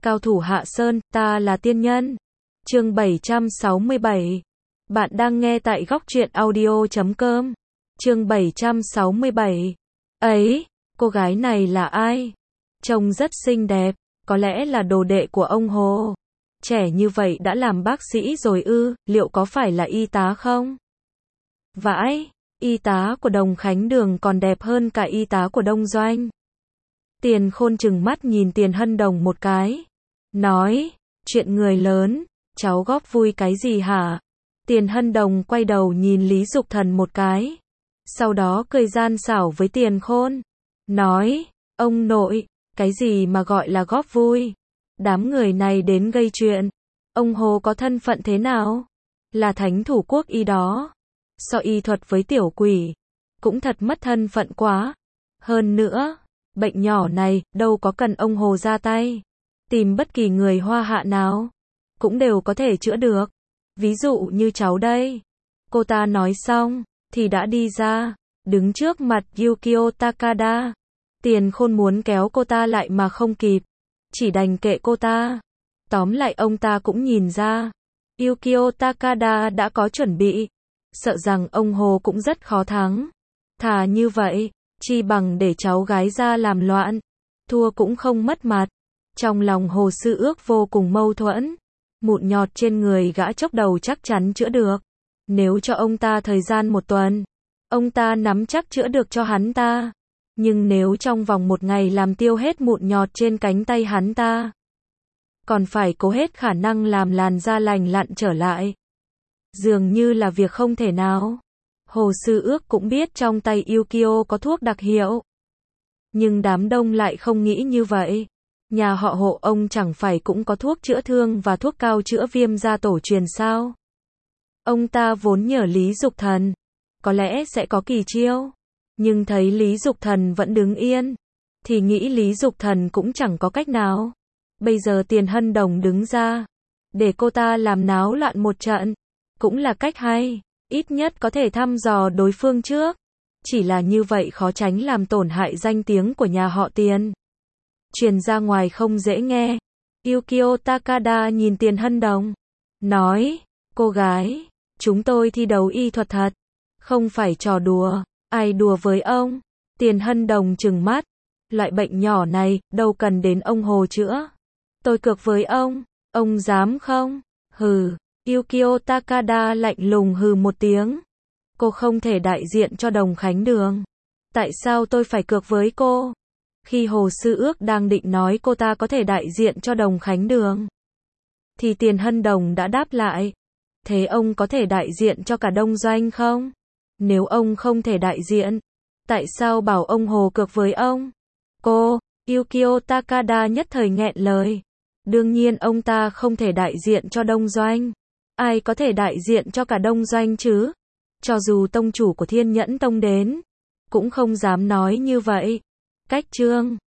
Cao thủ Hạ Sơn, ta là tiên nhân. Chương 767. Bạn đang nghe tại góc truyện audio.com. Chương 767. Ấy, cô gái này là ai? Trông rất xinh đẹp, có lẽ là đồ đệ của ông Hồ. Trẻ như vậy đã làm bác sĩ rồi ư, liệu có phải là y tá không? Vãi, y tá của Đồng Khánh Đường còn đẹp hơn cả y tá của Đông Doanh. Tiền Khôn trừng mắt nhìn Tiền Hân Đồng một cái. Nói, chuyện người lớn, cháu góp vui cái gì hả? Tiền Hân Đồng quay đầu nhìn Lý Dục Thần một cái. Sau đó cười gian xảo với Tiền Khôn. Nói, ông nội, cái gì mà gọi là góp vui? Đám người này đến gây chuyện. Ông Hồ có thân phận thế nào? Là thánh thủ quốc y đó. So y thuật với tiểu quỷ. Cũng thật mất thân phận quá. Hơn nữa, bệnh nhỏ này, đâu có cần ông Hồ ra tay. Tìm bất kỳ người Hoa Hạ nào, cũng đều có thể chữa được. Ví dụ như cháu đây. Cô ta nói xong, thì đã đi ra, đứng trước mặt Yukio Takada. Tiền Khôn muốn kéo cô ta lại mà không kịp. Chỉ đành kệ cô ta. Tóm lại ông ta cũng nhìn ra. Yukio Takada đã có chuẩn bị. Sợ rằng ông Hồ cũng rất khó thắng. Thà như vậy, chi bằng để cháu gái ra làm loạn. Thua cũng không mất mặt. Trong lòng Hồ Sư Ước vô cùng mâu thuẫn. Mụn nhọt trên người gã chốc đầu chắc chắn chữa được. Nếu cho ông ta thời gian 1 tuần, ông ta nắm chắc chữa được cho hắn ta. Nhưng nếu trong vòng 1 ngày làm tiêu hết mụn nhọt trên cánh tay hắn ta, còn phải cố hết khả năng làm làn da lành lặn trở lại. Dường như là việc không thể nào. Hồ Sư Ước cũng biết trong tay Yukio có thuốc đặc hiệu. Nhưng đám đông lại không nghĩ như vậy. Nhà họ Hộ ông chẳng phải cũng có thuốc chữa thương và thuốc cao chữa viêm da tổ truyền sao? Ông ta vốn nhờ Lý Dục Thần, có lẽ sẽ có kỳ chiêu. Nhưng thấy Lý Dục Thần vẫn đứng yên, thì nghĩ Lý Dục Thần cũng chẳng có cách nào. Bây giờ Tiền Hân Đồng đứng ra, để cô ta làm náo loạn một trận, cũng là cách hay, ít nhất có thể thăm dò đối phương trước. Chỉ là như vậy khó tránh làm tổn hại danh tiếng của nhà họ Tiền. Truyền ra ngoài không dễ nghe. Yukio Takada nhìn Tiền Hân Đồng. Nói, cô gái, chúng tôi thi đấu y thuật thật. Không phải trò đùa. Ai đùa với ông? Tiền Hân Đồng trừng mắt. Loại bệnh nhỏ này, đâu cần đến ông Hồ chữa. Tôi cược với ông dám không? Hừ. Yukio Takada lạnh lùng hừ một tiếng. Cô không thể đại diện cho Đồng Khánh Đường. Tại sao tôi phải cược với cô? Khi Hồ Sư Ước đang định nói cô ta có thể đại diện cho Đồng Khánh Đường, thì Tiền Hân Đồng đã đáp lại. Thế ông có thể đại diện cho cả Đông Doanh không? Nếu ông không thể đại diện, tại sao bảo ông Hồ cược với ông? Cô, Yukio Takada nhất thời nghẹn lời. Đương nhiên ông ta không thể đại diện cho Đông Doanh. Ai có thể đại diện cho cả Đông Doanh chứ? Cho dù tông chủ của Thiên Nhẫn Tông đến, cũng không dám nói như vậy. Cách chương